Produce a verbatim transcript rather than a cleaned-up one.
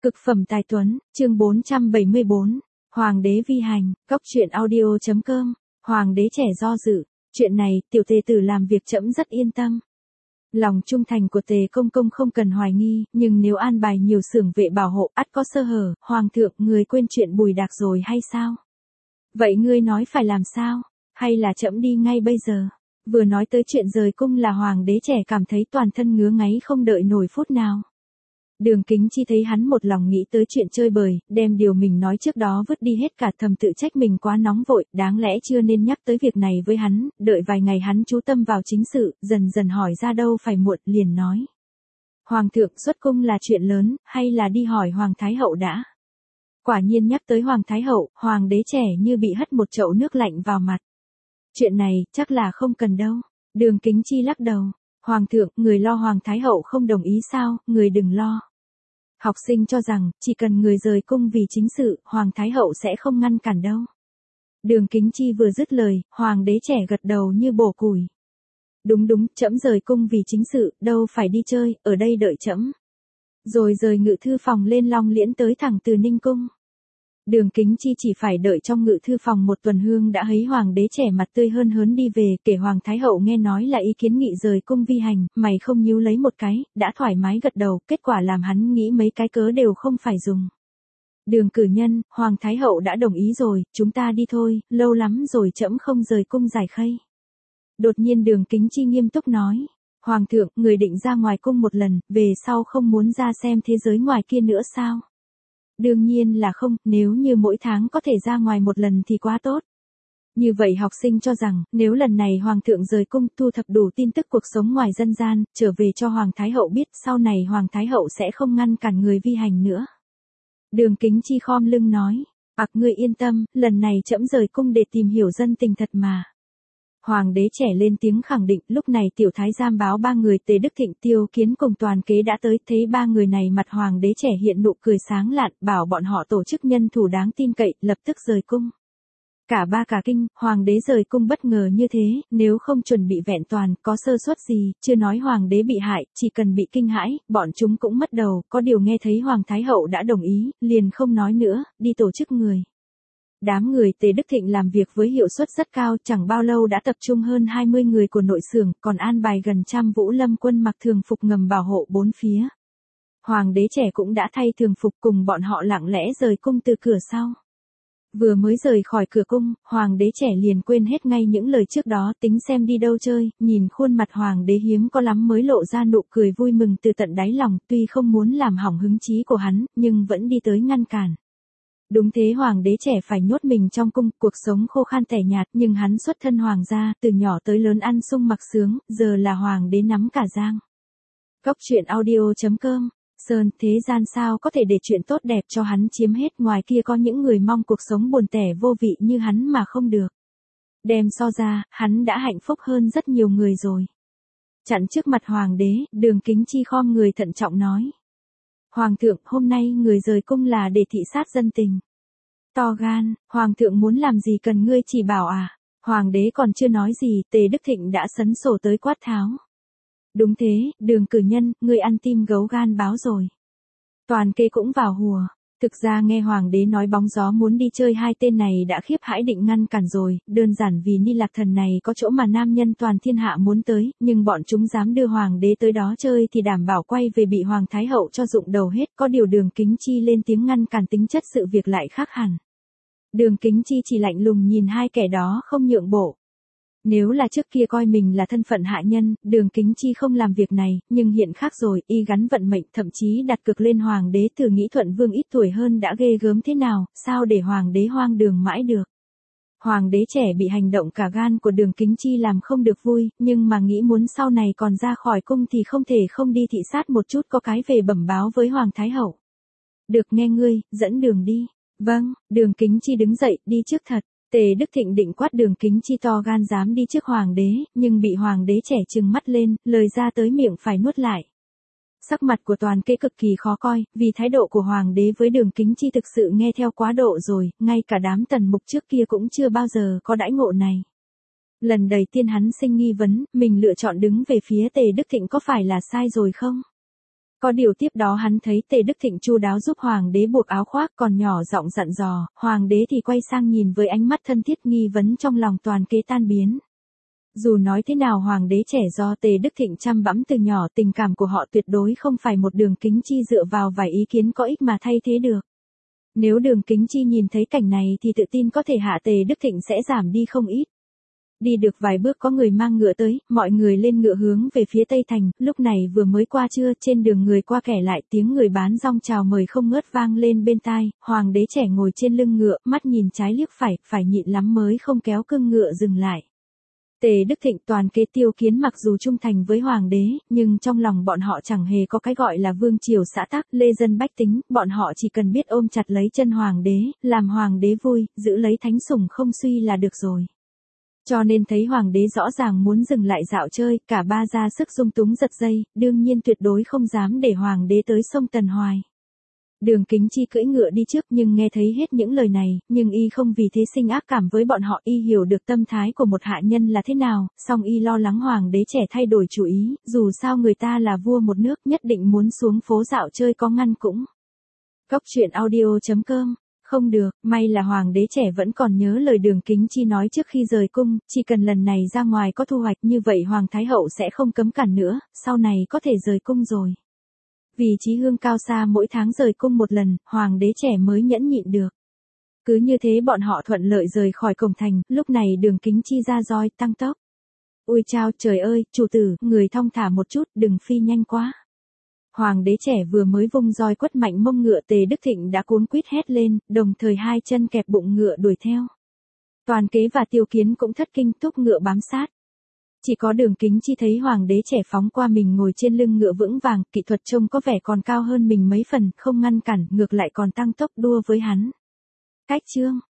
Cực phẩm tài tuấn, chương bốn trăm bảy mươi bốn, Hoàng đế vi hành, góc truyện audio chấm com, Hoàng đế trẻ do dự, chuyện này, tiểu tề tử làm việc trẫm rất yên tâm. Lòng trung thành của tề công công không cần hoài nghi, nhưng nếu an bài nhiều xưởng vệ bảo hộ, ắt có sơ hở, hoàng thượng, người quên chuyện Bùi Đạc rồi hay sao? Vậy ngươi nói phải làm sao? Hay là trẫm đi ngay bây giờ? Vừa nói tới chuyện rời cung là hoàng đế trẻ cảm thấy toàn thân ngứa ngáy không đợi nổi phút nào. Đường Kính Chi thấy hắn một lòng nghĩ tới chuyện chơi bời, đem điều mình nói trước đó vứt đi hết cả, thầm tự trách mình quá nóng vội, đáng lẽ chưa nên nhắc tới việc này với hắn, đợi vài ngày hắn chú tâm vào chính sự, dần dần hỏi ra đâu phải muộn, liền nói. Hoàng thượng, xuất cung là chuyện lớn, hay là đi hỏi Hoàng Thái Hậu đã? Quả nhiên nhắc tới Hoàng Thái Hậu, Hoàng đế trẻ như bị hất một chậu nước lạnh vào mặt. Chuyện này, chắc là không cần đâu. Đường Kính Chi lắc đầu. Hoàng thượng, người lo Hoàng Thái Hậu không đồng ý sao, người đừng lo. Học sinh cho rằng, chỉ cần người rời cung vì chính sự, Hoàng Thái Hậu sẽ không ngăn cản đâu. Đường Kính Chi vừa dứt lời, Hoàng đế trẻ gật đầu như bổ củi. Đúng đúng, trẫm rời cung vì chính sự, đâu phải đi chơi, ở đây đợi trẫm. Rồi rời ngự thư phòng lên Long Liễn tới thẳng từ Ninh Cung. Đường Kính Chi chỉ phải đợi trong ngự thư phòng một tuần hương đã thấy hoàng đế trẻ mặt tươi hơn hớn đi về, kể Hoàng Thái Hậu nghe nói là ý kiến nghị rời cung vi hành, mày không nhíu lấy một cái, đã thoải mái gật đầu, kết quả làm hắn nghĩ mấy cái cớ đều không phải dùng. Đường cử nhân, Hoàng Thái Hậu đã đồng ý rồi, chúng ta đi thôi, lâu lắm rồi trẫm không rời cung giải khây. Đột nhiên Đường Kính Chi nghiêm túc nói, Hoàng thượng, người định ra ngoài cung một lần, về sau không muốn ra xem thế giới ngoài kia nữa sao? Đương nhiên là không, nếu như mỗi tháng có thể ra ngoài một lần thì quá tốt. Như vậy học sinh cho rằng, nếu lần này Hoàng thượng rời cung thu thập đủ tin tức cuộc sống ngoài dân gian, trở về cho Hoàng Thái Hậu biết, sau này Hoàng Thái Hậu sẽ không ngăn cản người vi hành nữa. Đường Kính Chi khom lưng nói, ặc ngươi yên tâm, lần này trẫm rời cung để tìm hiểu dân tình thật mà. Hoàng đế trẻ lên tiếng khẳng định, lúc này tiểu thái giám báo ba người Tề Đức Thịnh, Tiêu Kiến cùng Toàn Kế đã tới, thấy ba người này mặt hoàng đế trẻ hiện nụ cười sáng lạn, bảo bọn họ tổ chức nhân thủ đáng tin cậy, lập tức rời cung. Cả ba cả kinh, hoàng đế rời cung bất ngờ như thế, nếu không chuẩn bị vẹn toàn, có sơ suất gì, chưa nói hoàng đế bị hại, chỉ cần bị kinh hãi, bọn chúng cũng mất đầu, có điều nghe thấy Hoàng Thái Hậu đã đồng ý, liền không nói nữa, đi tổ chức người. Đám người Tề Đức Thịnh làm việc với hiệu suất rất cao, chẳng bao lâu đã tập trung hơn hai mươi người của nội xưởng, còn an bài gần trăm Vũ Lâm quân mặc thường phục ngầm bảo hộ bốn phía. Hoàng đế trẻ cũng đã thay thường phục cùng bọn họ lặng lẽ rời cung từ cửa sau. Vừa mới rời khỏi cửa cung, Hoàng đế trẻ liền quên hết ngay những lời trước đó, tính xem đi đâu chơi, nhìn khuôn mặt Hoàng đế hiếm có lắm mới lộ ra nụ cười vui mừng từ tận đáy lòng, tuy không muốn làm hỏng hứng chí của hắn, nhưng vẫn đi tới ngăn cản. Đúng thế, hoàng đế trẻ phải nhốt mình trong cung, cuộc sống khô khan tẻ nhạt, nhưng hắn xuất thân hoàng gia, từ nhỏ tới lớn ăn sung mặc sướng, giờ là hoàng đế nắm cả giang. Góc truyện audio chấm com, Sơn, thế gian sao có thể để chuyện tốt đẹp cho hắn chiếm hết, ngoài kia có những người mong cuộc sống buồn tẻ vô vị như hắn mà không được. Đem so ra, hắn đã hạnh phúc hơn rất nhiều người rồi. Chặn trước mặt hoàng đế, Đường Kính Chi khom người thận trọng nói. Hoàng thượng, hôm nay người rời cung là để thị sát dân tình. To gan, Hoàng thượng muốn làm gì cần ngươi chỉ bảo à? Hoàng đế còn chưa nói gì, Tề Đức Thịnh đã sấn sổ tới quát tháo. Đúng thế, Đường cử nhân, ngươi ăn tim gấu gan báo rồi. Toàn Kế cũng vào hùa. Thực ra nghe Hoàng đế nói bóng gió muốn đi chơi, hai tên này đã khiếp hãi định ngăn cản rồi, đơn giản vì Ni Lạc Thần này có chỗ mà nam nhân toàn thiên hạ muốn tới, nhưng bọn chúng dám đưa Hoàng đế tới đó chơi thì đảm bảo quay về bị Hoàng Thái Hậu cho rụng đầu hết, có điều Đường Kính Chi lên tiếng ngăn cản, tính chất sự việc lại khác hẳn. Đường Kính Chi chỉ lạnh lùng nhìn hai kẻ đó không nhượng bộ. Nếu là trước kia coi mình là thân phận hạ nhân, Đường Kính Chi không làm việc này, nhưng hiện khác rồi, y gắn vận mệnh, thậm chí đặt cược lên hoàng đế, thử nghĩ Thuận Vương ít tuổi hơn đã ghê gớm thế nào, sao để hoàng đế hoang đường mãi được. Hoàng đế trẻ bị hành động cả gan của Đường Kính Chi làm không được vui, nhưng mà nghĩ muốn sau này còn ra khỏi cung thì không thể không đi thị sát một chút, có cái về bẩm báo với Hoàng Thái Hậu. Được, nghe ngươi, dẫn đường đi. Vâng, Đường Kính Chi đứng dậy, đi trước thật. Tề Đức Thịnh định quát Đường Kính Chi to gan dám đi trước hoàng đế, nhưng bị hoàng đế trẻ trừng mắt lên, lời ra tới miệng phải nuốt lại. Sắc mặt của Toàn Kế cực kỳ khó coi, vì thái độ của hoàng đế với Đường Kính Chi thực sự nghe theo quá độ rồi, ngay cả đám tần mục trước kia cũng chưa bao giờ có đãi ngộ này. Lần đầu tiên hắn sinh nghi vấn, mình lựa chọn đứng về phía Tề Đức Thịnh có phải là sai rồi không? Có điều tiếp đó hắn thấy Tề Đức Thịnh chu đáo giúp hoàng đế buộc áo khoác, còn nhỏ giọng dặn dò, hoàng đế thì quay sang nhìn với ánh mắt thân thiết, nghi vấn trong lòng toàn kế tan biến. Dù nói thế nào hoàng đế trẻ do Tề Đức Thịnh chăm bẵm từ nhỏ, tình cảm của họ tuyệt đối không phải một Đường Kính Chi dựa vào vài ý kiến có ích mà thay thế được. Nếu Đường Kính Chi nhìn thấy cảnh này thì tự tin có thể hạ Tề Đức Thịnh sẽ giảm đi không ít. Đi được vài bước có người mang ngựa tới, mọi người lên ngựa hướng về phía Tây Thành, lúc này vừa mới qua trưa, trên đường người qua kẻ lại, tiếng người bán rong chào mời không ngớt vang lên bên tai, hoàng đế trẻ ngồi trên lưng ngựa, mắt nhìn trái liếc phải, phải nhịn lắm mới không kéo cương ngựa dừng lại. Tề Đức Thịnh toàn kế Tiêu Kiến mặc dù trung thành với hoàng đế, nhưng trong lòng bọn họ chẳng hề có cái gọi là vương triều xã tắc, lê dân bách tính, bọn họ chỉ cần biết ôm chặt lấy chân hoàng đế, làm hoàng đế vui, giữ lấy thánh sủng không suy là được rồi. Cho nên thấy hoàng đế rõ ràng muốn dừng lại dạo chơi, cả ba ra sức dung túng giật dây, đương nhiên tuyệt đối không dám để hoàng đế tới sông Tần Hoài. Đường Kính Chi cưỡi ngựa đi trước nhưng nghe thấy hết những lời này, nhưng y không vì thế sinh ác cảm với bọn họ, y hiểu được tâm thái của một hạ nhân là thế nào, song y lo lắng hoàng đế trẻ thay đổi chủ ý, dù sao người ta là vua một nước, nhất định muốn xuống phố dạo chơi có ngăn cũng. Cốc truyện audio chấm com. Không được, may là hoàng đế trẻ vẫn còn nhớ lời Đường Kính Chi nói trước khi rời cung, chỉ cần lần này ra ngoài có thu hoạch như vậy hoàng thái hậu sẽ không cấm cản nữa, sau này có thể rời cung rồi. Vì chí hương cao xa mỗi tháng rời cung một lần, hoàng đế trẻ mới nhẫn nhịn được. Cứ như thế bọn họ thuận lợi rời khỏi cổng thành, lúc này Đường Kính Chi ra roi, tăng tốc. Ui chao, trời ơi, chủ tử, người thong thả một chút, đừng phi nhanh quá. Hoàng đế trẻ vừa mới vung roi quất mạnh mông ngựa, Tề Đức Thịnh đã cuống quýt hét lên, đồng thời hai chân kẹp bụng ngựa đuổi theo. Toàn kế và Tiêu Kiến cũng thất kinh, thúc ngựa bám sát. Chỉ có Đường Kính Chi thấy hoàng đế trẻ phóng qua mình ngồi trên lưng ngựa vững vàng, kỹ thuật trông có vẻ còn cao hơn mình mấy phần, không ngăn cản, ngược lại còn tăng tốc đua với hắn. Cách chương